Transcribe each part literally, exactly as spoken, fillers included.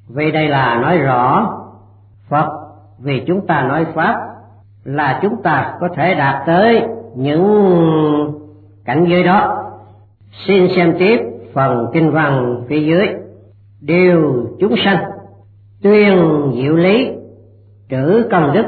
Vì đây là nói rõ Phật, vì chúng ta nói Pháp là chúng ta có thể đạt tới những cảnh giới đó. Xin xem tiếp phần kinh văn phía dưới. Điều chúng sanh tuyên diệu lý, trữ công đức,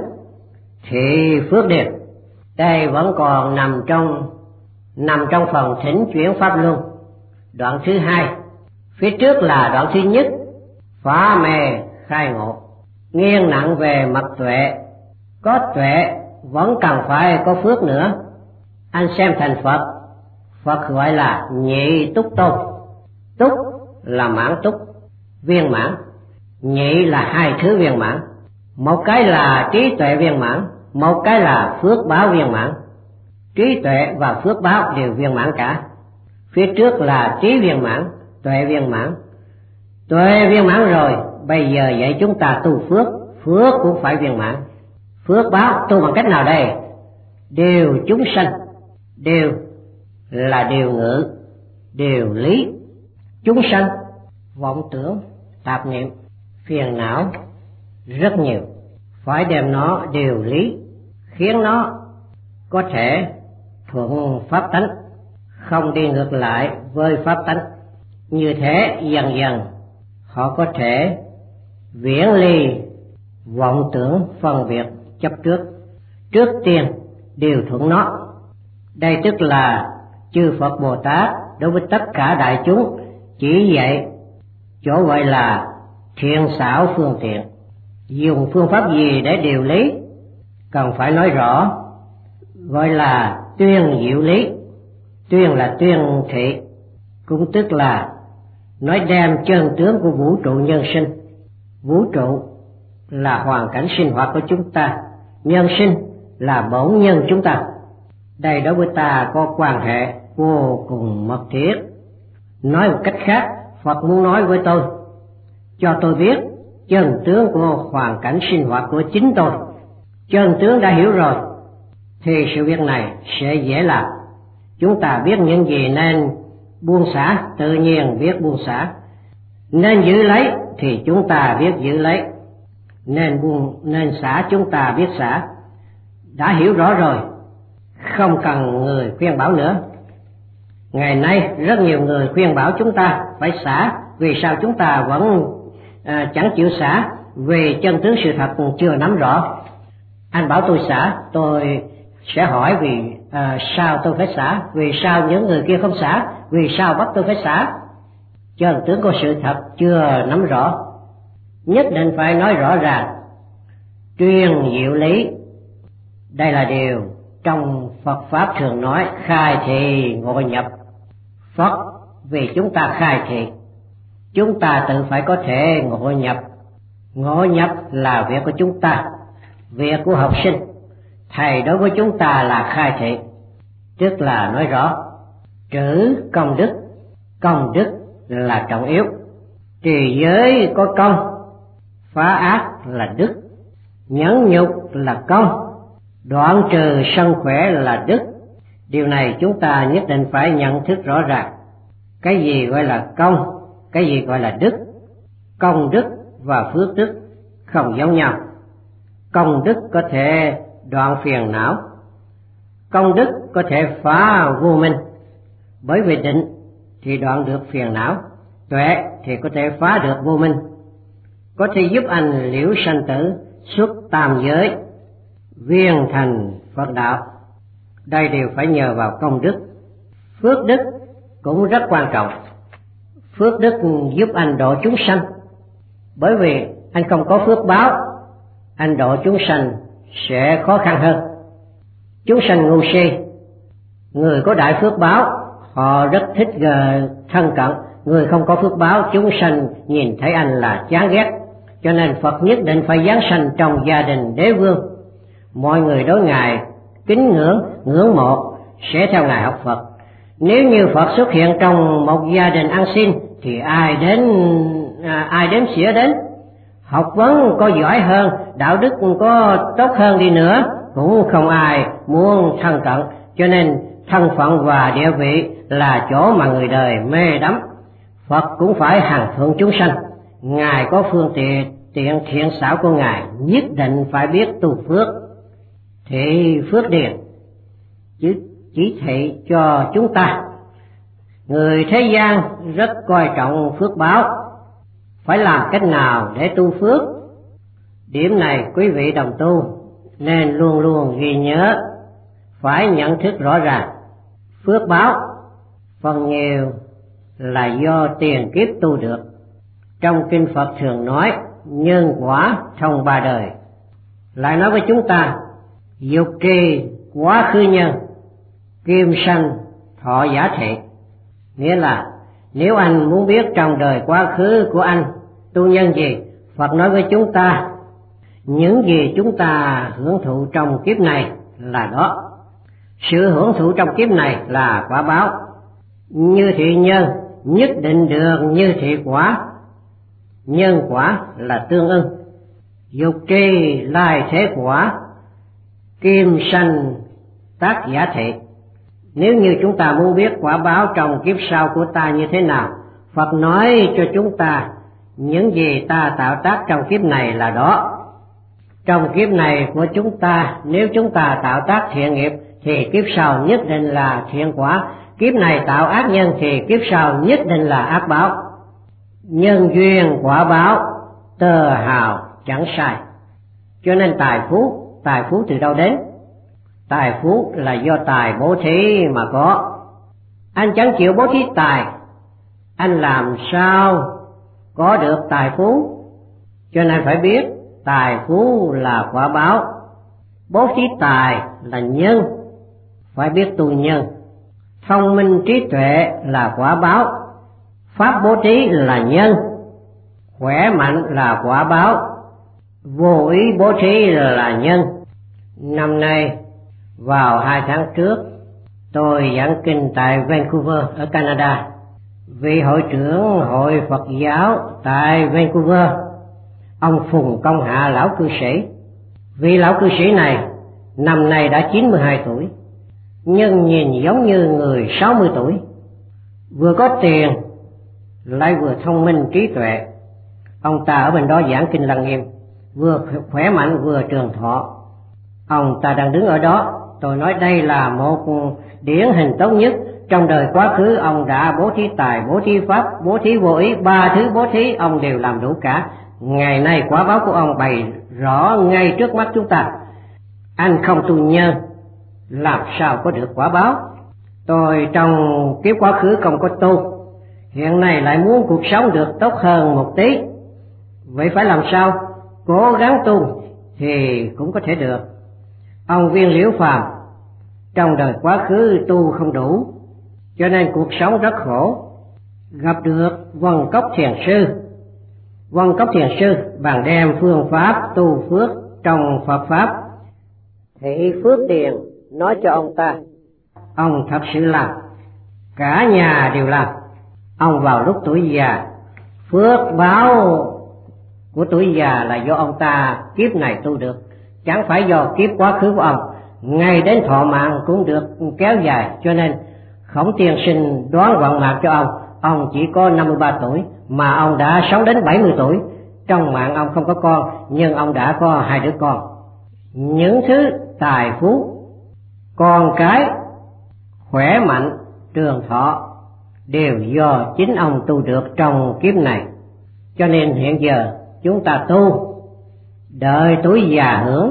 thị phước điền. Đây vẫn còn nằm trong nằm trong phần thỉnh chuyển pháp luân, đoạn thứ hai. Phía trước là đoạn thứ nhất, phá mê khai ngộ, nghiêng nặng về mặt tuệ. Có tuệ vẫn cần phải có phước nữa. Anh xem thành Phật, Phật gọi là nhị túc tôn. Túc là mãn túc, viên mãn. Nhị là hai thứ viên mãn. Một cái là trí tuệ viên mãn, một cái là phước báo viên mãn. Trí tuệ và phước báo đều viên mãn cả. Phía trước là trí viên mãn, tuệ viên mãn. Tuệ viên mãn rồi, bây giờ dạy chúng ta tu phước, phước cũng phải viên mãn. Phước báo tu bằng cách nào đây? Điều chúng sanh. Điều là điều ngữ, điều lý. Chúng sanh, vọng tưởng, tạp niệm, phiền não rất nhiều. Phải đem nó điều lý, khiến nó có thể thuận pháp tánh, không đi ngược lại với pháp tánh. Như thế dần dần họ có thể viễn ly vọng tưởng phân biệt chấp trước. Trước tiên điều thuận nó. Đây tức là chư Phật Bồ Tát đối với tất cả đại chúng chỉ dạy chỗ gọi là thiện xảo phương tiện. Dùng phương pháp gì để điều lý? Cần phải nói rõ, gọi là tuyên diệu lý. Tuyên là tuyên thị, cũng tức là nói đem chân tướng của vũ trụ nhân sinh. Vũ trụ là hoàn cảnh sinh hoạt của chúng ta, nhân sinh là bổn nhân chúng ta. Đây đối với ta có quan hệ vô cùng mật thiết. Nói một cách khác, Phật muốn nói với tôi, cho tôi biết chân tướng của hoàn cảnh sinh hoạt của chính tôi. Chân tướng đã hiểu rồi thì sự việc này sẽ dễ làm. Chúng ta biết những gì nên buông xả, tự nhiên biết buông xả. Nên giữ lấy thì chúng ta biết giữ lấy. Nên buông, nên xả chúng ta biết xả. Đã hiểu rõ rồi, không cần người khuyên bảo nữa. Ngày nay rất nhiều người khuyên bảo chúng ta phải xả. Vì sao chúng ta vẫn à, chẳng chịu xả? Vì chân tướng sự thật chưa nắm rõ. Anh bảo tôi xả, tôi sẽ hỏi vì à, sao tôi phải xả, vì sao những người kia không xả, vì sao bắt tôi phải xả. Chân tướng của sự thật chưa nắm rõ, nhất định phải nói rõ ràng, tuyên diệu lý. Đây là điều trong Phật Pháp thường nói khai thị ngộ nhập. Phật vì chúng ta khai thị, chúng ta tự phải có thể ngộ nhập. Ngộ nhập là việc của chúng ta, việc của học sinh. Thầy đối với chúng ta là khai thị, tức là nói rõ trữ công đức. Công đức là trọng yếu. Trì giới có công, phá ác là đức, nhẫn nhục là công, đoạn trừ sân khỏe là đức. Điều này chúng ta nhất định phải nhận thức rõ ràng. Cái gì gọi là công, cái gì gọi là đức. Công đức và phước đức không giống nhau. Công đức có thể đoạn phiền não, công đức có thể phá vô minh. Bởi vì định thì đoạn được phiền não, tuệ thì có thể phá được vô minh, có thể giúp anh liễu sanh tử, xuất tam giới, viên thành Phật đạo. Đây đều phải nhờ vào công đức. Phước đức cũng rất quan trọng. Phước đức giúp anh độ chúng sanh. Bởi vì anh không có phước báo, anh độ chúng sanh sẽ khó khăn hơn. Chúng sanh ngu si, người có đại phước báo họ rất thích thân cận. Người không có phước báo, chúng sanh nhìn thấy anh là chán ghét. Cho nên Phật nhất định phải giáng sanh trong gia đình đế vương. Mọi người đối Ngài kính ngưỡng, ngưỡng mộ, sẽ theo Ngài học Phật. Nếu như Phật xuất hiện trong một gia đình ăn xin thì ai đến à, ai đến xỉa đến. Học vấn có giỏi hơn, đạo đức có tốt hơn đi nữa, cũng không ai muốn thân cận. Cho nên thân phận và địa vị là chỗ mà người đời mê đắm. Phật cũng phải hằng thuận chúng sanh. Ngài có phương tiện tiện thiện xảo của Ngài, nhất định phải biết tu phước. Thì phước điền chứ chỉ thị cho chúng ta. Người thế gian rất coi trọng phước báo, phải làm cách nào để tu phước. Điểm này quý vị đồng tu nên luôn luôn ghi nhớ, phải nhận thức rõ ràng. Phước báo phần nhiều là do tiền kiếp tu được. Trong kinh Phật thường nói nhân quả thông ba đời. Lại nói với chúng ta dục trì quá khứ nhân, kim sanh thọ giả thị. Nghĩa là nếu anh muốn biết trong đời quá khứ của anh tu nhân gì, Phật nói với chúng ta những gì chúng ta hưởng thụ trong kiếp này là đó. Sự hưởng thụ trong kiếp này là quả báo. Như thị nhân nhất định được như thị quả. Nhân quả là tương ưng. Dục trì lai thế quả, kim sanh tác giả thị. Nếu như chúng ta muốn biết quả báo trong kiếp sau của ta như thế nào, Phật nói cho chúng ta những gì ta tạo tác trong kiếp này là đó. Trong kiếp này của chúng ta, nếu chúng ta tạo tác thiện nghiệp thì kiếp sau nhất định là thiện quả. Kiếp này tạo ác nhân thì kiếp sau nhất định là ác báo. Nhân duyên quả báo, tơ hào chẳng sai. Cho nên tài phú, tài phú từ đâu đến? Tài phú là do tài bố thí mà có. Anh chẳng chịu bố thí tài, anh làm sao có được tài phú? Cho nên phải biết tài phú là quả báo, bố thí tài là nhân, phải biết tu nhân. Thông minh trí tuệ là quả báo, pháp bố thí là nhân, khỏe mạnh là quả báo, vô ý bố thí là nhân. Năm nay vào hai tháng trước, tôi giảng kinh tại Vancouver ở Canada. Vị hội trưởng hội Phật giáo tại Vancouver, ông Phùng Công Hạ lão cư sĩ. Vị lão cư sĩ này năm nay đã chín mươi hai tuổi, nhưng nhìn giống như người sáu mươi tuổi. Vừa có tiền lại vừa thông minh trí tuệ. Ông ta ở bên đó giảng kinh Lăng Nghiêm, vừa khỏe mạnh vừa trường thọ. Ông ta đang đứng ở đó. Tôi nói đây là một điển hình tốt nhất. Trong đời quá khứ ông đã bố thí tài, bố thí pháp, bố thí vô ý, ba thứ bố thí ông đều làm đủ cả. Ngày nay quả báo của ông bày rõ ngay trước mắt chúng ta. Anh không tu nhân, làm sao có được quả báo? Tôi trong kiếp quá khứ không có tu, hiện nay lại muốn cuộc sống được tốt hơn một tí. Vậy phải làm sao? Cố gắng tu thì cũng có thể được. Ông Viên Liễu Phàm trong đời quá khứ tu không đủ, cho nên cuộc sống rất khổ. Gặp được Vân Cốc Thiền Sư. Vân Cốc Thiền Sư bàn đem phương pháp tu phước trong Phật Pháp. Thị Phước Điền nói cho ông ta, ông thật sự làm, cả nhà đều làm. Ông vào lúc tuổi già, phước báo của tuổi già là do ông ta kiếp này tu được, chẳng phải do kiếp quá khứ của ông. Ngay đến thọ mạng cũng được kéo dài, cho nên Khổng Tiên Sinh đoán vận mạng cho ông. Ông chỉ có năm mươi ba tuổi mà ông đã sống đến bảy mươi tuổi. Trong mạng ông không có con, nhưng ông đã có hai đứa con. Những thứ tài phú, con cái, khỏe mạnh, trường thọ đều do chính ông tu được trong kiếp này. Cho nên hiện giờ chúng ta tu, đợi tuổi già hưởng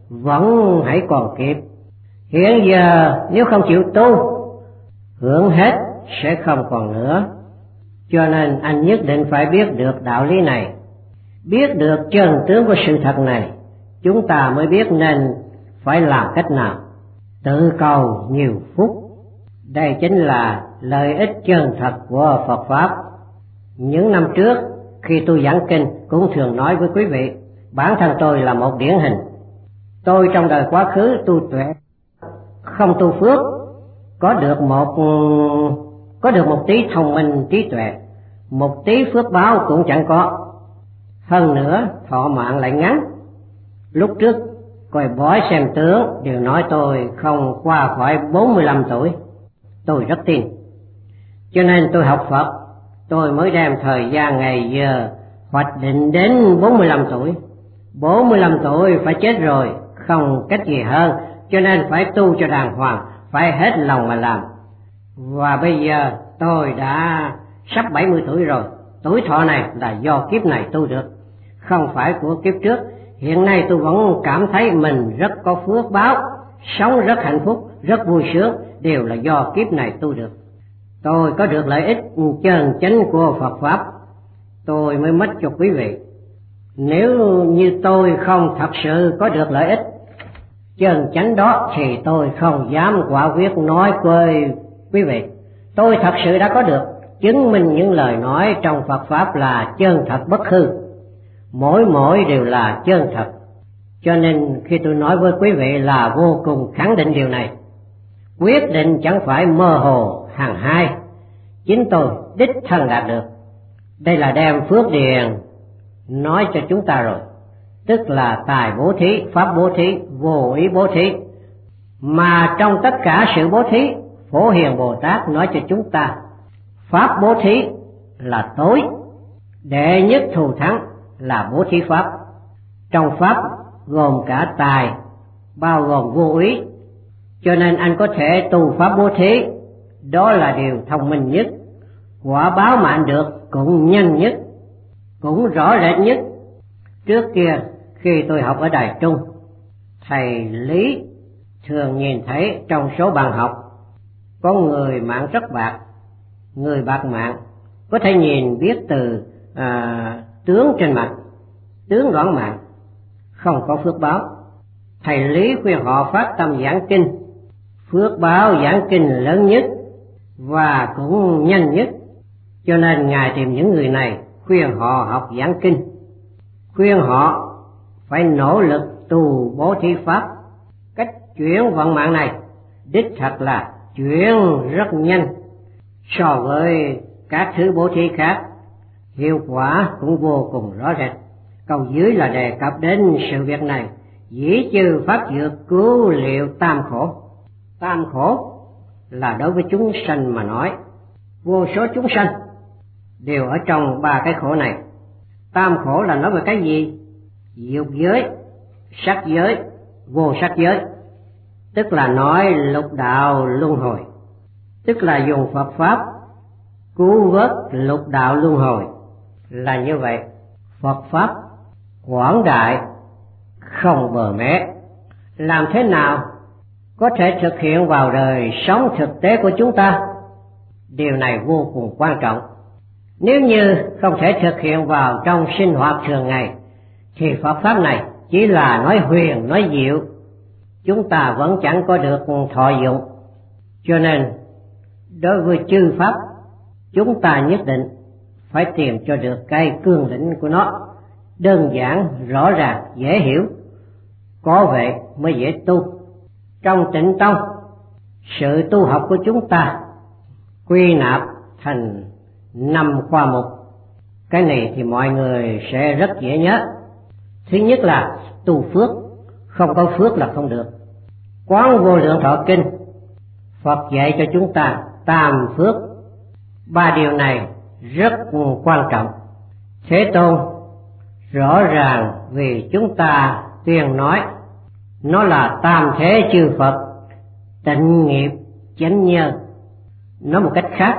vẫn hãy còn kịp. Hiện giờ nếu không chịu tu, hưởng hết sẽ không còn nữa. Cho nên anh nhất định phải biết được đạo lý này, biết được chân tướng của sự thật này, chúng ta mới biết nên phải làm cách nào. Tự cầu nhiều phúc, đây chính là lợi ích chân thật của Phật Pháp. Những năm trước khi tôi giảng kinh cũng thường nói với quý vị, bản thân tôi là một điển hình. Tôi trong đời quá khứ tu tuệ, không tu phước, có được một có được một tí thông minh trí tuệ, một tí phước báo cũng chẳng có. Hơn nữa thọ mạng lại ngắn. Lúc trước coi bói xem tướng đều nói tôi không qua khỏi bốn mươi lăm tuổi. Tôi rất tin, cho nên tôi học Phật. Tôi mới đem thời gian ngày giờ hoạch định đến bốn mươi lăm tuổi. bốn mươi lăm tuổi phải chết rồi, không cách gì hơn, cho nên phải tu cho đàng hoàng, phải hết lòng mà làm. Và bây giờ tôi đã sắp bảy mươi tuổi rồi, tuổi thọ này là do kiếp này tu được, không phải của kiếp trước. Hiện nay tôi vẫn cảm thấy mình rất có phước báo, sống rất hạnh phúc, rất vui sướng, đều là do kiếp này tu được. Tôi có được lợi ích chân chánh của Phật Pháp, tôi mới mất cho quý vị. Nếu như tôi không thật sự có được lợi ích chân chánh đó thì tôi không dám quả quyết nói với quý vị. Tôi thật sự đã có được, chứng minh những lời nói trong Phật Pháp là chân thật bất hư, mỗi mỗi đều là chân thật. Cho nên khi tôi nói với quý vị là vô cùng khẳng định điều này. Quyết định chẳng phải mơ hồ hàng hai, chính tôi đích thân đạt được. Đây là đem phước điền nói cho chúng ta rồi, tức là tài bố thí, pháp bố thí, vô ý bố thí. Mà trong tất cả sự bố thí, Phổ Hiền Bồ Tát nói cho chúng ta pháp bố thí là tối, đệ nhất thù thắng là bố thí pháp. Trong pháp gồm cả tài, bao gồm vô ý, cho nên anh có thể tu pháp bố thí, đó là điều thông minh nhất, quả báo mà anh được cũng nhanh nhất, cũng rõ rệt nhất. Trước kia khi tôi học ở Đài Trung, thầy Lý thường nhìn thấy trong số bạn học có người mạng rất bạc, người bạc mạng có thể nhìn biết từ à, tướng trên mặt, tướng loãng mạng, không có phước báo. Thầy Lý khuyên họ phát tâm giảng kinh, phước báo giảng kinh lớn nhất và cũng nhanh nhất, cho nên Ngài tìm những người này khuyên họ học giảng kinh, khuyên họ phải nỗ lực tu bố thí pháp. Cách chuyển vận mạng này đích thật là chuyển rất nhanh so với các thứ bố thí khác, hiệu quả cũng vô cùng rõ rệt. Câu dưới là đề cập đến sự việc này: dĩ chư pháp dược cứu liệu tam khổ. Tam khổ là đối với chúng sanh mà nói, vô số chúng sanh đều ở trong ba cái khổ này. Tam khổ là nói về cái gì? Dục giới, sắc giới, vô sắc giới, tức là nói lục đạo luân hồi, tức là dùng Phật Pháp cứu vớt lục đạo luân hồi. Là như vậy, Phật Pháp quảng đại không bờ mé. Làm thế nào có thể thực hiện vào đời sống thực tế của chúng ta? Điều này vô cùng quan trọng. Nếu như không thể thực hiện vào trong sinh hoạt thường ngày thì Phật Pháp này chỉ là nói huyền, nói diệu, chúng ta vẫn chẳng có được thọ dụng. Cho nên đối với chư Pháp, chúng ta nhất định phải tìm cho được cái cương lĩnh của nó, đơn giản, rõ ràng, dễ hiểu, có vậy mới dễ tu. Trong Tịnh Tông, sự tu học của chúng ta quy nạp thành năm khoa mục. Cái này thì mọi người sẽ rất dễ nhớ. Thứ nhất là tu phước, không có phước là không được. Quán Vô Lượng Thọ Kinh, Phật dạy cho chúng ta tam phước. Ba điều này rất quan trọng. Thế Tôn rõ ràng vì chúng ta tuyên nói, nó là tam thế chư Phật, tịnh nghiệp chánh nhân. Nói một cách khác,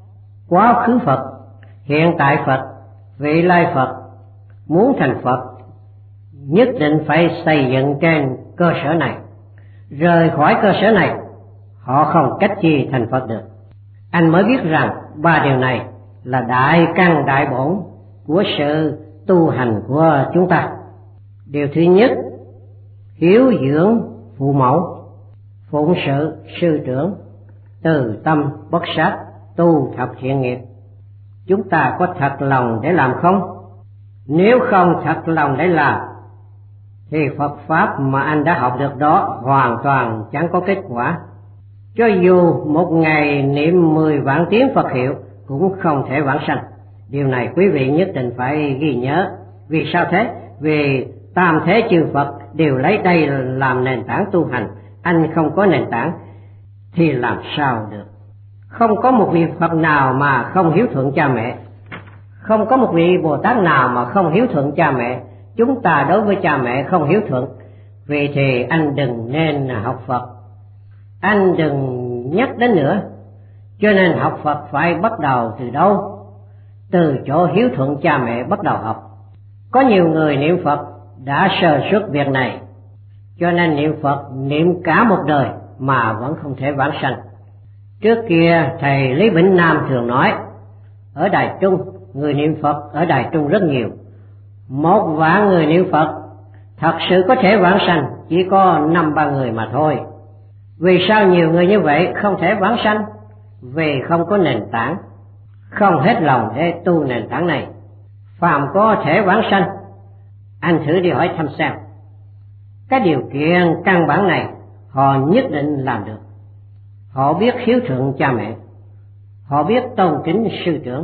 quá khứ Phật, hiện tại Phật, vị lai Phật muốn thành Phật nhất định phải xây dựng trên cơ sở này. Rời khỏi cơ sở này, họ không cách gì thành Phật được. Anh mới biết rằng ba điều này là đại căn đại bổn của sự tu hành của chúng ta. Điều thứ nhất, hiếu dưỡng phụ mẫu, phụng sự sư trưởng, từ tâm bất sát, tu thập thiện nghiệp. Chúng ta có thật lòng để làm không? Nếu không thật lòng để làm thì Phật Pháp mà anh đã học được đó hoàn toàn chẳng có kết quả. Cho dù một ngày niệm mười vạn tiếng Phật hiệu cũng không thể vãng sanh. Điều này quý vị nhất định phải ghi nhớ. Vì sao thế? Vì tam thế chư Phật đều lấy đây làm nền tảng tu hành. Anh không có nền tảng thì làm sao được? Không có một vị Phật nào mà không hiếu thuận cha mẹ, Không có một vị Bồ Tát nào mà không hiếu thuận cha mẹ. Chúng ta đối với cha mẹ không hiếu thuận, vì thì anh đừng nên học Phật, anh đừng nhắc đến nữa. Cho nên học Phật phải bắt đầu từ đâu? Từ chỗ hiếu thuận cha mẹ bắt đầu học. Có nhiều người niệm Phật đã sơ suất việc này, cho nên niệm Phật niệm cả một đời mà vẫn không thể vãng sanh. Trước kia thầy Lý Vĩnh Nam thường nói, ở Đài Trung người niệm Phật ở Đài Trung rất nhiều, một vạn người niệm Phật thật sự có thể vãng sanh chỉ có năm ba người mà thôi. Vì sao nhiều người như vậy không thể vãng sanh? Vì không có nền tảng, không hết lòng để tu nền tảng này. Phàm có thể vãng sanh, anh thử đi hỏi thăm xem, cái điều kiện căn bản này họ nhất định làm được. Họ biết hiếu thuận cha mẹ, họ biết tôn kính sư trưởng,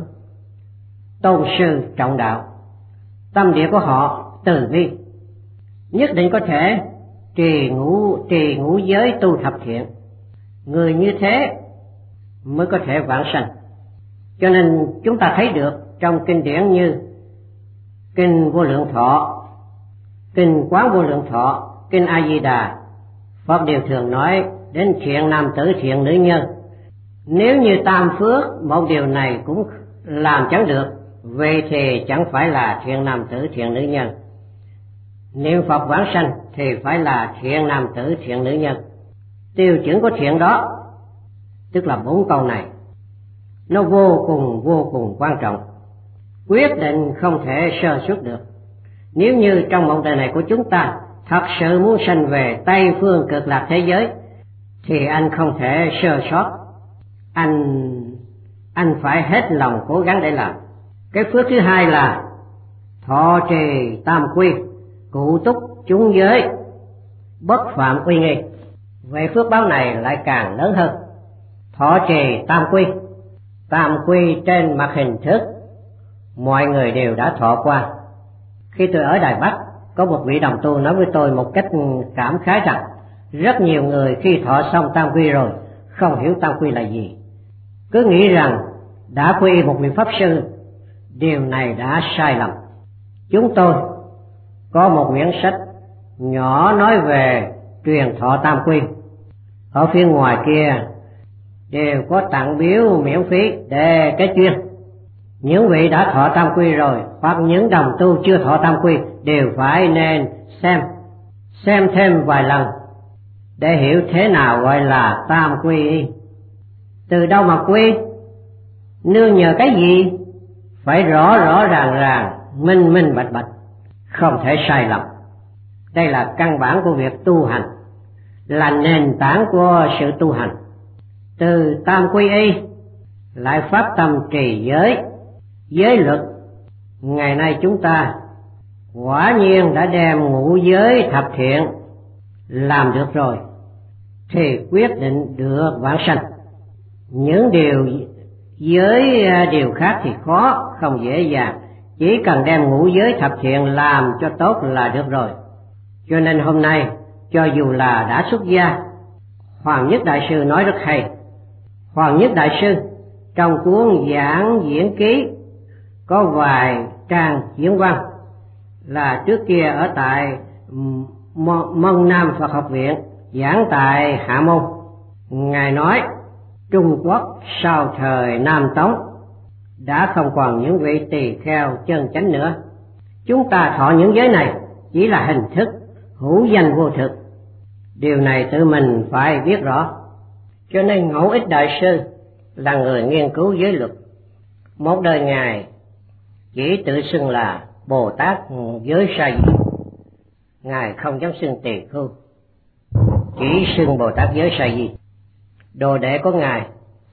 tôn sư trọng đạo, tâm địa của họ từ bi, nhất định có thể trì ngũ trì ngũ giới tu thập thiện. Người như thế mới có thể vãng sanh. Cho nên chúng ta thấy được trong kinh điển như kinh Vô Lượng Thọ, kinh Quán Vô Lượng Thọ, kinh A Di Đà, Phật đều thường nói đến thiện nam tử thiện nữ nhân. Nếu như tam phước một điều này cũng làm chẳng được, vậy thì chẳng phải là thiện nam tử thiện nữ nhân. Niệm Phật vãng sanh thì phải là thiện nam tử thiện nữ nhân. Tiêu chuẩn của thiện đó, tức là bốn câu này, nó vô cùng vô cùng quan trọng, quyết định không thể sơ suất được. Nếu như trong một đời này của chúng ta thật sự muốn sanh về Tây phương cực lạc thế giới, thì anh không thể sơ sót, anh anh phải hết lòng cố gắng để làm. Cái phước thứ hai là thọ trì tam quy, cụ túc chúng giới, bất phạm uy nghi. Về phước báo này lại càng lớn hơn. Thọ trì tam quy, tam quy trên mặt hình thức mọi người đều đã thọ qua. Khi tôi ở Đài Bắc, có một vị đồng tu nói với tôi một cách cảm khái rằng rất nhiều người khi thọ xong tam quy rồi không hiểu tam quy là gì, cứ nghĩ rằng đã quy y một vị pháp sư. Điều này đã sai lầm. Chúng tôi có một quyển sách nhỏ nói về truyền thọ tam quy, ở phía ngoài kia đều có tặng biếu miễn phí để cái chuyên. Những vị đã thọ tam quy rồi hoặc những đồng tu chưa thọ tam quy đều phải nên xem xem thêm vài lần để hiểu thế nào gọi là tam quy. Từ đâu mà quy, nương nhờ cái gì, phải rõ rõ ràng ràng, minh minh bạch bạch, không thể sai lầm. Đây là căn bản của việc tu hành, là nền tảng của sự tu hành. Từ tam quy y lại phát tâm trì giới, giới luật. Ngày nay chúng ta quả nhiên đã đem ngũ giới thập thiện làm được rồi, thì quyết định được vãng sanh. Những điều giới điều khác thì khó, không dễ dàng, chỉ cần đem ngũ giới thập thiện làm cho tốt là được rồi. Cho nên hôm nay cho dù là đã xuất gia, Hoàng Nhất Đại Sư nói rất hay. Hoàng Nhất Đại Sư trong cuốn Giảng Diễn Ký có vài trang diễn văn là trước kia ở tại Mân Nam Phật Học Viện giảng tại Hạ Môn. Ngài nói Trung Quốc sau thời Nam Tống đã không còn những vị tỳ kheo chân chánh nữa. Chúng ta thọ những giới này chỉ là hình thức, hữu danh vô thực. Điều này tự mình phải biết rõ. Cho nên Ngẫu Ích Đại Sư là người nghiên cứu giới luật. Một đời Ngài chỉ tự xưng là Bồ Tát giới sa di. Ngài không dám xưng tỳ khưu, chỉ xưng Bồ Tát giới sa di. Đồ đệ của Ngài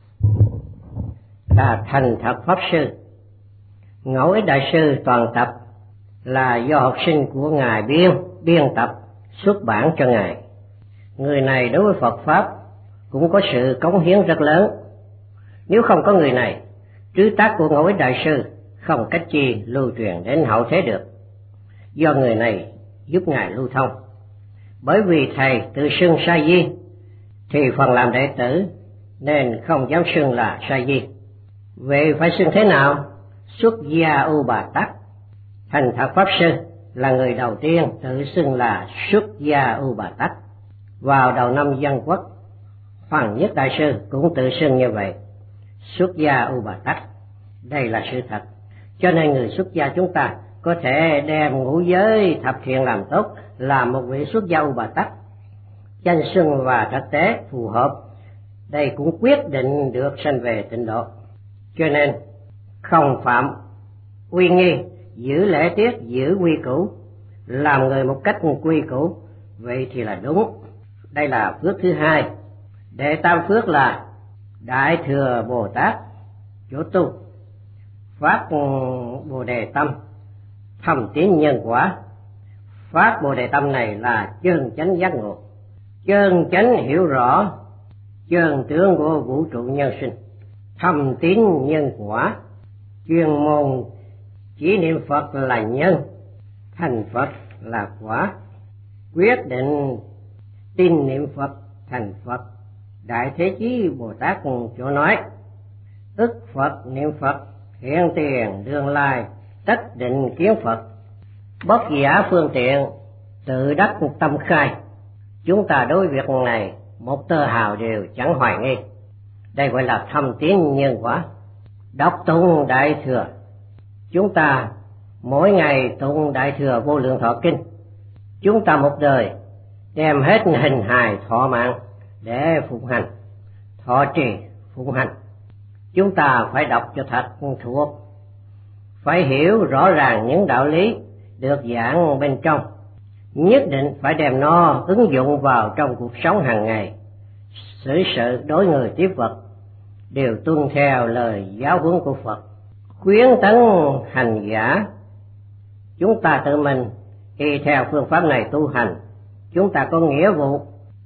là Thành Thật Pháp Sư. Ngẫu Ích Đại Sư toàn tập là do học sinh của Ngài biên, biên tập, xuất bản cho Ngài. Người này đối với Phật Pháp cũng có sự cống hiến rất lớn. Nếu không có người này, trứ tác của Ngẫu Ích Đại Sư không cách chi lưu truyền đến hậu thế được. Do người này giúp Ngài lưu thông. Bởi vì Thầy tự xưng sa di, thì phần làm đệ tử nên không dám xưng là sa di. Vậy phải xưng thế nào? Xuất gia U Bà Tát. Thành Thật Pháp Sư là người đầu tiên tự xưng là xuất gia U Bà Tát. Vào đầu năm Dân Quốc, Hoàng Nhất Đại Sư cũng tự xưng như vậy, xuất gia U Bà Tát. Đây là sự thật, cho nên người xuất gia chúng ta có thể đem ngũ giới thập thiện làm tốt, là một vị xuất gia U Bà Tát. Danh xưng và thực tế phù hợp, đây cũng quyết định được sanh về tịnh độ. Cho nên không phạm uy nghi, giữ lễ tiết, giữ quy củ, làm người một cách quy củ, vậy thì là đúng. Đây là phước thứ hai. Đệ tam phước là Đại Thừa Bồ Tát chỗ tu, phát Bồ Đề Tâm, thầm tín nhân quả. Phát Bồ Đề Tâm này là chân chánh giác ngộ, chân chánh hiểu rõ chân tướng của vũ trụ nhân sinh. Thầm tín nhân quả, chuyên môn chỉ niệm Phật là nhân, thành Phật là quả. Quyết định tin niệm Phật thành Phật. Đại Thế Chí Bồ Tát chỗ nói, ức Phật niệm Phật, hiện tiền đương lai, tất định kiến Phật. Bất giả phương tiện, tự đắc tâm khai. Chúng ta đối việc này một tơ hào đều chẳng hoài nghi. Đây gọi là thâm tín nhân quả. Đọc tụng Đại Thừa, chúng ta mỗi ngày tụng Đại Thừa Vô Lượng Thọ Kinh. Chúng ta một đời đem hết hình hài thọ mạng để phụng hành, thọ trì phụng hành. Chúng ta phải đọc cho thật thuộc, phải hiểu rõ ràng những đạo lý được giảng bên trong, nhất định phải đem nó ứng dụng vào trong cuộc sống hàng ngày. Xử sự đối người tiếp vật đều tuân theo lời giáo huấn của Phật, khuyến tấn hành giả. Chúng ta tự mình y theo phương pháp này tu hành, chúng ta có nghĩa vụ,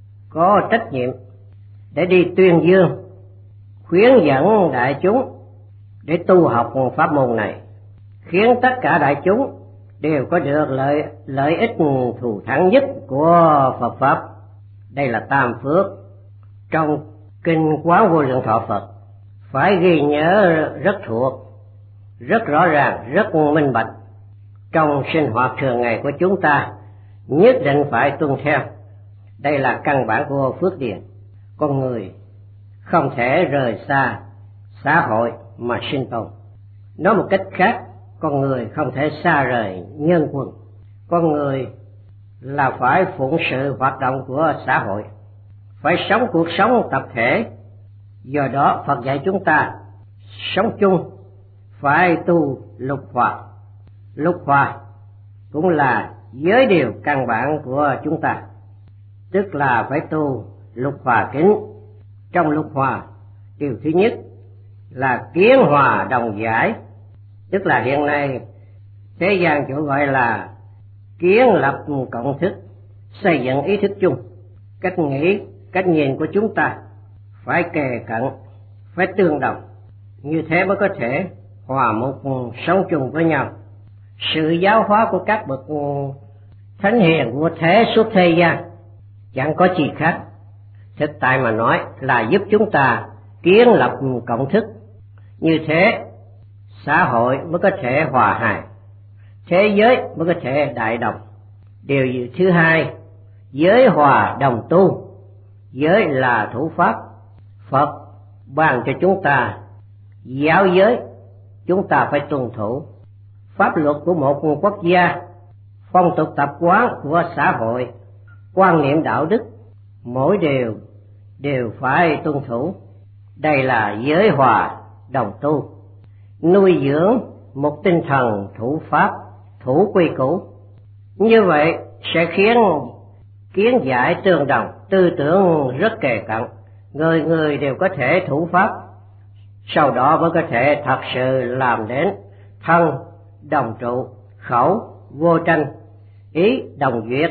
có trách nhiệm để đi tuyên dương, khuyến dẫn đại chúng để tu học pháp môn này, khiến tất cả đại chúng đều có được lợi lợi ích thù thắng nhất của Phật pháp. Đây là tam phước. Trong kinh Quán Vô Lượng Thọ Phật phải ghi nhớ rất thuộc, rất rõ ràng, rất minh bạch. Trong sinh hoạt thường ngày của chúng ta nhất định phải tuân theo. Đây là căn bản của phước điền. Con người không thể rời xa xã hội mà sinh tồn. Nói một cách khác, con người không thể xa rời nhân quân. Con người là phải phụng sự hoạt động của xã hội, phải sống cuộc sống tập thể. Do đó Phật dạy chúng ta sống chung phải tu lục hòa. Lục hòa cũng là giới điều căn bản của chúng ta, tức là phải tu lục hòa kính. Trong lục hòa, điều thứ nhất là kiến hòa đồng giải, tức là hiện nay thế gian chỗ gọi là kiến lập cộng thức, xây dựng ý thức chung. Cách nghĩ, cách nhìn của chúng ta phải kề cận, phải tương đồng, như thế mới có thể hòa một sống chung với nhau. Sự giáo hóa của các bậc thánh hiền của thế suốt thế gian chẳng có gì khác, thực tại mà nói là giúp chúng ta kiến lập cộng thức. Như thế xã hội mới có thể hòa hài, thế giới mới có thể đại đồng. Điều thứ hai, giới hòa đồng tu. Giới là thủ pháp, Phật ban cho chúng ta giáo giới, chúng ta phải tuân thủ. Pháp luật của một quốc gia, phong tục tập quán của xã hội, quan niệm đạo đức, mỗi điều đều phải tuân thủ. Đây là giới hòa đồng tu. Nuôi dưỡng một tinh thần thủ pháp, thủ quy củ. Như vậy sẽ khiến kiến giải tương đồng, tư tưởng rất kề cận, người người đều có thể thủ pháp. Sau đó mới có thể thật sự làm đến thân đồng trụ, khẩu vô tranh, ý đồng duyệt.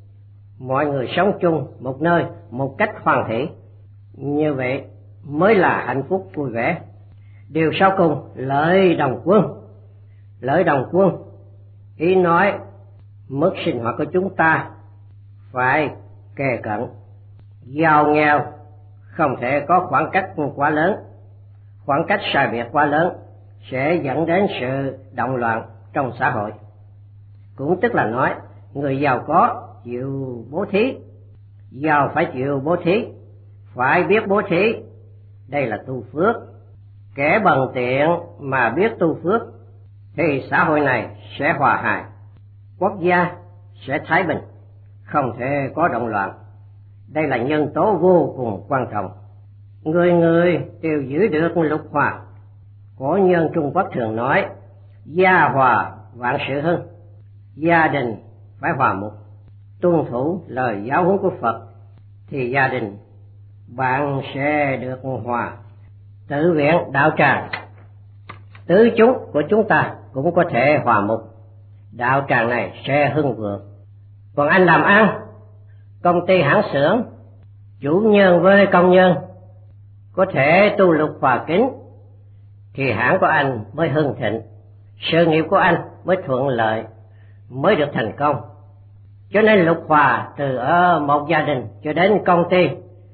Mọi người sống chung một nơi một cách hoan hỷ, như vậy mới là hạnh phúc vui vẻ. Điều sau cùng, lợi đồng quân. Lợi đồng quân ý nói mức sinh hoạt của chúng ta phải kề cận, giàu nghèo không thể có khoảng cách quá lớn, khoảng cách sai biệt quá lớn, sẽ dẫn đến sự động loạn trong xã hội. Cũng tức là nói, người giàu có chịu bố thí, giàu phải chịu bố thí, phải biết bố thí, đây là tu phước. Kẻ bần tiện mà biết tu phước thì xã hội này sẽ hòa hài, quốc gia sẽ thái bình, không thể có động loạn. Đây là nhân tố vô cùng quan trọng. Người người đều giữ được lục hòa. Cổ nhân Trung Quốc thường nói, gia hòa vạn sự hưng, gia đình phải hòa mục, tuân thủ lời giáo huấn của Phật thì gia đình bạn sẽ được hòa. Tự viện đạo tràng, tứ chúng của chúng ta cũng có thể hòa mục, đạo tràng này sẽ hưng vượng. Còn anh làm ăn, công ty hãng xưởng, chủ nhân với công nhân có thể tu lục hòa kính thì hãng của anh mới hưng thịnh, sự nghiệp của anh mới thuận lợi, mới được thành công. Cho nên lục hòa từ ở một gia đình cho đến công ty,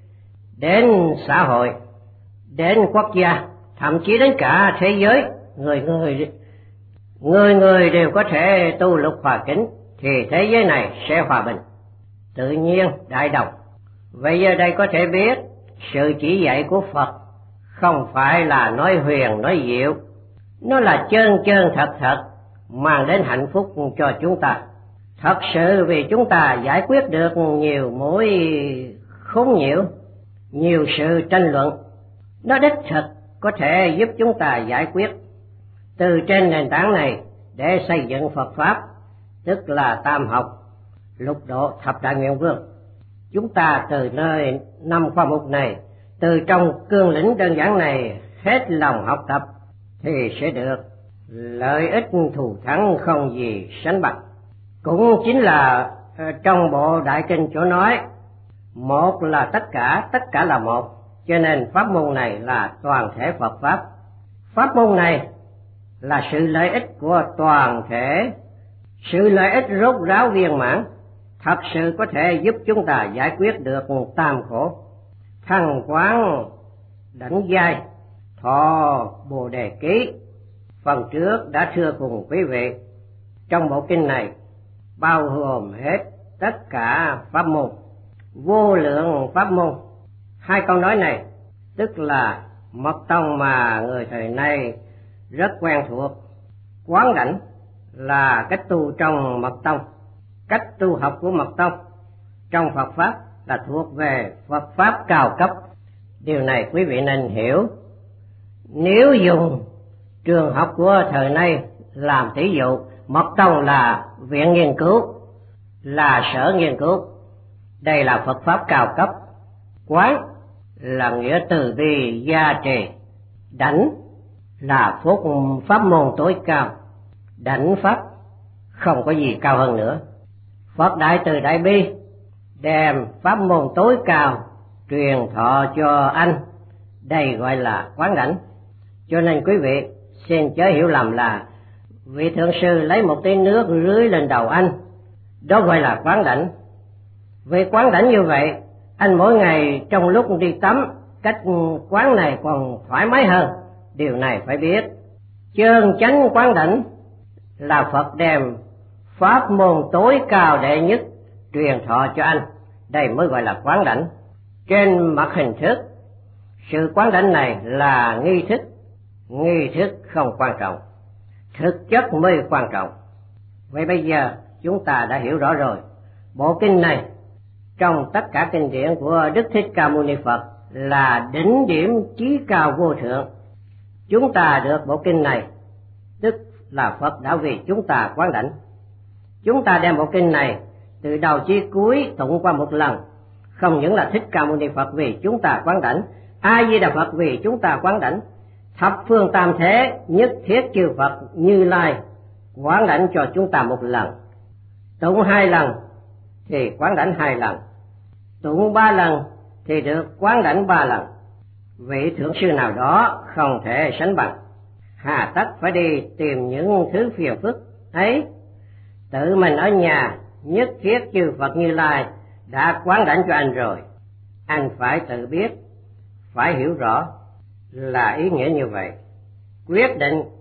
đến xã hội, đến quốc gia, thậm chí đến cả thế giới, người người người người đều có thể tu lục hòa kính thì thế giới này sẽ hòa bình, tự nhiên đại đồng. Vậy giờ đây có thể biết sự chỉ dạy của Phật không phải là nói huyền nói diệu, nó là chân chân thật thật mang đến hạnh phúc cho chúng ta. Thật sự vì chúng ta giải quyết được nhiều mối khốn nhiễu, nhiều sự tranh luận, nó đích thực có thể giúp chúng ta giải quyết. Từ trên nền tảng này để xây dựng Phật Pháp, tức là tam học, lục độ, thập đại nguyện vương. Chúng ta từ nơi năm khoa mục này, từ trong cương lĩnh đơn giản này hết lòng học tập thì sẽ được lợi ích thù thắng không gì sánh bằng. Cũng chính là trong bộ Đại Kinh chỗ nói, một là tất cả, tất cả là một, cho nên pháp môn này là toàn thể Phật Pháp. Pháp môn này là sự lợi ích của toàn thể, sự lợi ích rốt ráo viên mãn, thật sự có thể giúp chúng ta giải quyết được tam khổ. Thăng quán đảnh giai thọ Bồ Đề Ký phần trước đã thưa cùng quý vị. Trong bộ kinh này bao gồm hết tất cả pháp môn, vô lượng pháp môn. Hai câu nói này tức là mật tông mà người thời nay rất quen thuộc. Quán đảnh là cách tu trong mật tông, cách tu học của mật tông trong Phật Pháp là thuộc về Phật Pháp cao cấp. Điều này quý vị nên hiểu. Nếu dùng trường học của thời nay làm thí dụ, mật tông là viện nghiên cứu, là sở nghiên cứu, đây là Phật Pháp cao cấp. Quán là nghĩa từ bi gia trì, đảnh là phúc pháp môn tối cao, đảnh pháp không có gì cao hơn nữa. Phật Đại Từ Đại Bi đem pháp môn tối cao truyền thọ cho anh, đây gọi là quán đảnh. Cho nên quý vị xin chớ hiểu lầm là vị thượng sư lấy một tí nước rưới lên đầu anh, đó gọi là quán đảnh. Vì quán đảnh như vậy, anh mỗi ngày trong lúc đi tắm, cách quán này còn thoải mái hơn. Điều này phải biết. Chân chánh quán đảnh là Phật đem pháp môn tối cao đệ nhất truyền thọ cho anh, đây mới gọi là quán đảnh. Trên mặt hình thức, sự quán đảnh này là nghi thức, nghi thức không quan trọng, thực chất mới quan trọng. Vậy bây giờ chúng ta đã hiểu rõ rồi. Bộ kinh này trong tất cả kinh điển của Đức Thích Ca Mâu Ni Phật là đỉnh điểm chí cao vô thượng. Chúng ta được bộ kinh này tức là Phật đã vì chúng ta quán đảnh. Chúng ta đem bộ kinh này từ đầu chí cuối tụng qua một lần, không những là Thích Ca Mâu Ni Phật vì chúng ta quán đảnh, A Di Đà Phật vì chúng ta quán đảnh, thập phương tam thế nhất thiết chư Phật Như Lai quán đảnh cho chúng ta một lần. Tụng hai lần thì quán đảnh hai lần, tụng ba lần thì được quán đảnh ba lần. Vị thượng sư nào đó không thể sánh bằng, hà tất phải đi tìm những thứ phiền phức ấy. Tự mình ở nhà nhất thiết chư Phật Như Lai đã quán đảnh cho anh rồi, anh phải tự biết, phải hiểu rõ là ý nghĩa như vậy. Quyết định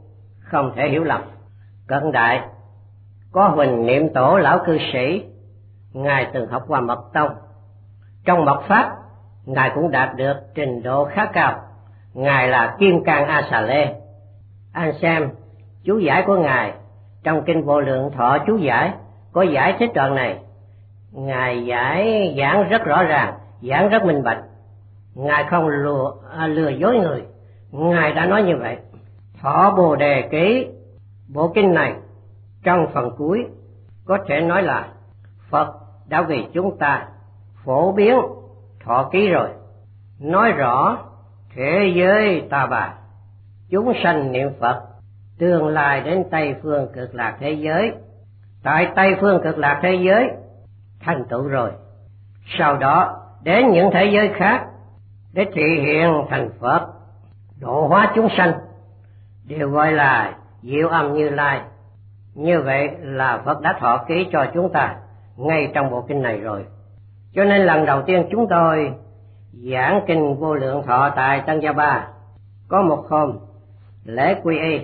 không thể hiểu lầm. Cận đại có Huỳnh Niệm Tổ lão cư sĩ, ngài từng học qua mật tông. Trong mật pháp, ngài cũng đạt được trình độ khá cao. Ngài là Kim Cang A Xà Lê. Anh xem chú giải của ngài trong kinh Vô Lượng Thọ chú giải có giải thích đoạn này. Ngài giải giảng rất rõ ràng, giảng rất minh bạch. Ngài không lừa, à, lừa dối người. Ngài đã nói như vậy. Thọ Bồ Đề Ký, bộ kinh này trong phần cuối có thể nói là Phật đã vì chúng ta phổ biến thọ ký rồi, nói rõ thế giới ta bà, chúng sanh niệm Phật, tương lai đến Tây phương cực lạc thế giới, tại Tây phương cực lạc thế giới thành tựu rồi, sau đó đến những thế giới khác để thị hiện thành Phật, độ hóa chúng sanh, đều gọi là Diệu Âm Như Lai. Như vậy là Phật đã thọ ký cho chúng ta ngay trong bộ kinh này rồi. Cho nên lần đầu tiên chúng tôi giảng kinh Vô Lượng Thọ tại Tân Gia Ba, có một hôm lễ quy y,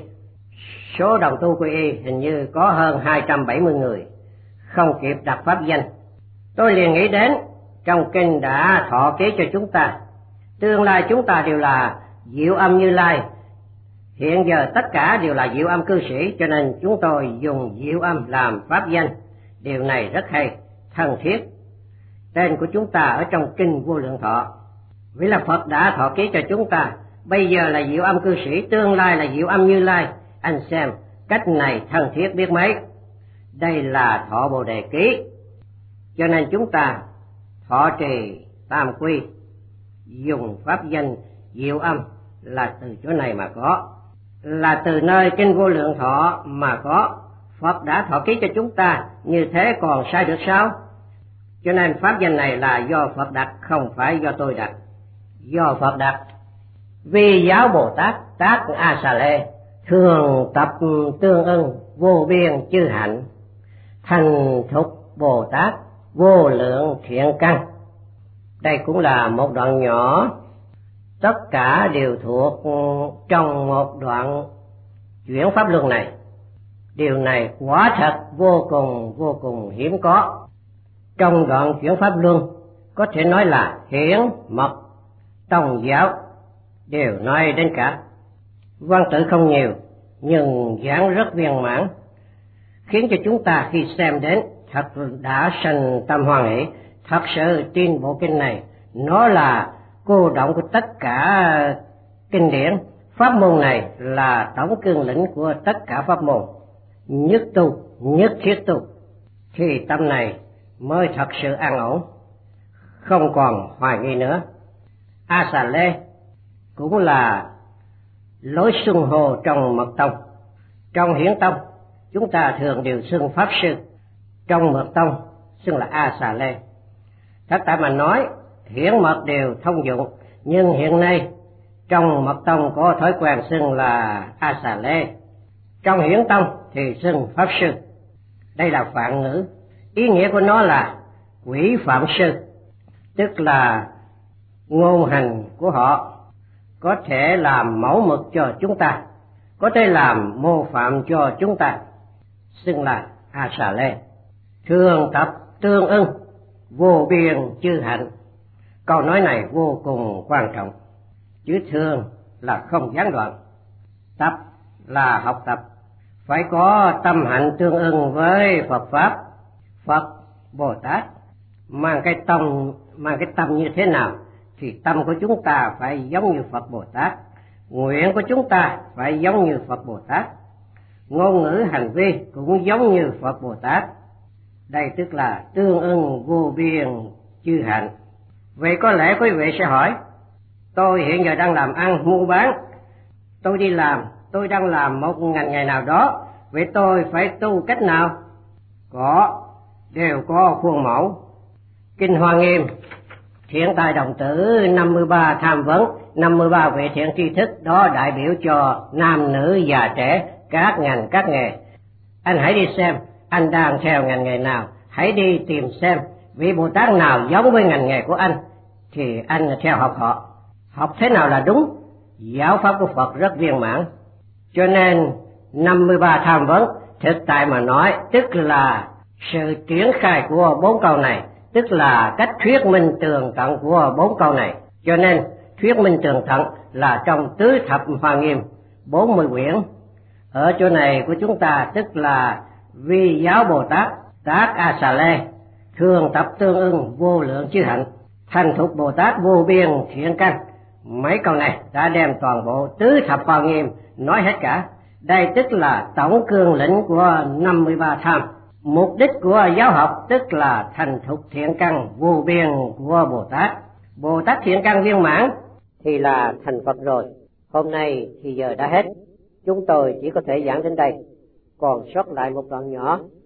số đồng tu quy y hình như có hơn hai trăm bảy mươi người, không kịp đặt pháp danh. Tôi liền nghĩ đến trong kinh đã thọ ký cho chúng ta, tương lai chúng ta đều là Diệu Âm Như Lai, hiện giờ tất cả đều là Diệu Âm cư sĩ, cho nên chúng tôi dùng Diệu Âm làm pháp danh. Điều này rất hay, thân thiết. Tên của chúng ta ở trong kinh Vô Lượng Thọ, vì là Phật đã thọ ký cho chúng ta, bây giờ là Diệu Âm cư sĩ, tương lai là Diệu Âm Như Lai. Anh xem cách này thân thiết biết mấy. Đây là thọ Bồ Đề Ký, cho nên chúng ta thọ trì tam quy, dùng pháp danh Diệu Âm là từ chỗ này mà có, là từ nơi kinh Vô Lượng Thọ mà có. Phật đã thọ ký cho chúng ta, như thế còn sai được sao? Cho nên pháp danh này là do Phật đặt, không phải do tôi đặt. Do Phật đặt. Vì giáo Bồ Tát tác A Xà Lê, thường tập tương ưng vô biên chư hạnh, thành thục Bồ Tát vô lượng thiện căn. Đây cũng là một đoạn nhỏ, tất cả đều thuộc trong một đoạn chuyển pháp luân này. Điều này quả thật vô cùng vô cùng hiếm có. Trong đoạn chuyển pháp luân có thể nói là hiển mật tông giáo đều nói đến cả. Văn tự không nhiều nhưng giảng rất viên mãn, khiến cho chúng ta khi xem đến thật đã sanh tâm hoan hỷ. Thật sự tin bộ kinh này nó là cô động của tất cả kinh điển. Pháp môn này là tổng cương lĩnh của tất cả pháp môn. Nhất tu, nhất thiết tu, thì tâm này mới thật sự an ổn, không còn hoài nghi nữa. A Xà Lê cũng là lối xưng hô trong mật tông. Trong hiển tông chúng ta thường đều xưng pháp sư, trong mật tông xưng là A Xà Lê. Tất cả mà nói hiển mật đều thông dụng, nhưng hiện nay trong mật tông có thói quen xưng là A Xà Lê, trong hiển tông thì xưng pháp sư. Đây là phạn ngữ, ý nghĩa của nó là quỷ phạm sư, tức là ngôn hành của họ có thể làm mẫu mực cho chúng ta, có thể làm mô phạm cho chúng ta, xưng là A Xà Lê. Thường tập tương ưng vô biên chư hạnh. Câu nói này vô cùng quan trọng. Chữ thường là không gián đoạn, tập là học tập, phải có tâm hạnh tương ưng với Phật pháp. Phật Bồ Tát mang cái tâm mang cái tâm như thế nào thì tâm của chúng ta phải giống như Phật Bồ Tát, nguyện của chúng ta phải giống như Phật Bồ Tát, ngôn ngữ hành vi cũng giống như Phật Bồ Tát. Đây tức là tương ưng vô biên chư hạnh. Vậy có lẽ quý vị sẽ hỏi, tôi hiện giờ đang làm ăn mua bán, tôi đi làm, tôi đang làm một ngành nghề nào đó, vậy tôi phải tu cách nào? Có, đều có khuôn mẫu. Kinh Hoa Nghiêm, thiện tài đồng tử năm mươi ba tham vấn, năm mươi ba vị thiện tri thức, đó đại biểu cho nam nữ già trẻ, các ngành các nghề. Anh hãy đi xem anh đang theo ngành nghề nào, hãy đi tìm xem vị Bồ Tát nào giống với ngành nghề của anh thì anh theo học họ. Học thế nào là đúng? Giáo pháp của Phật rất viên mãn, cho nên năm mươi ba tham vấn, thực tại mà nói tức là sự triển khai của bốn câu này, tức là cách thuyết minh tường tận của bốn câu này. Cho nên thuyết minh tường tận là trong tứ thập Hoa Nghiêm bốn mươi quyển. Ở chỗ này của chúng ta tức là Vi Giáo Bồ Tát Tác A Xà Lê thường tập tương ưng vô lượng chư hạnh, Thành Thục Bồ Tát vô biên thiện căn. Mấy câu này đã đem toàn bộ tứ thập Hoa Nghiêm nói hết cả. Đây tức là tổng cương lĩnh của năm mươi ba tham. Mục đích của giáo học tức là thành thục thiện căn vô biên của Bồ Tát. Bồ Tát thiện căn viên mãn thì là thành Phật rồi. Hôm nay thì giờ đã hết, chúng tôi chỉ có thể giảng đến đây, còn sót lại một đoạn nhỏ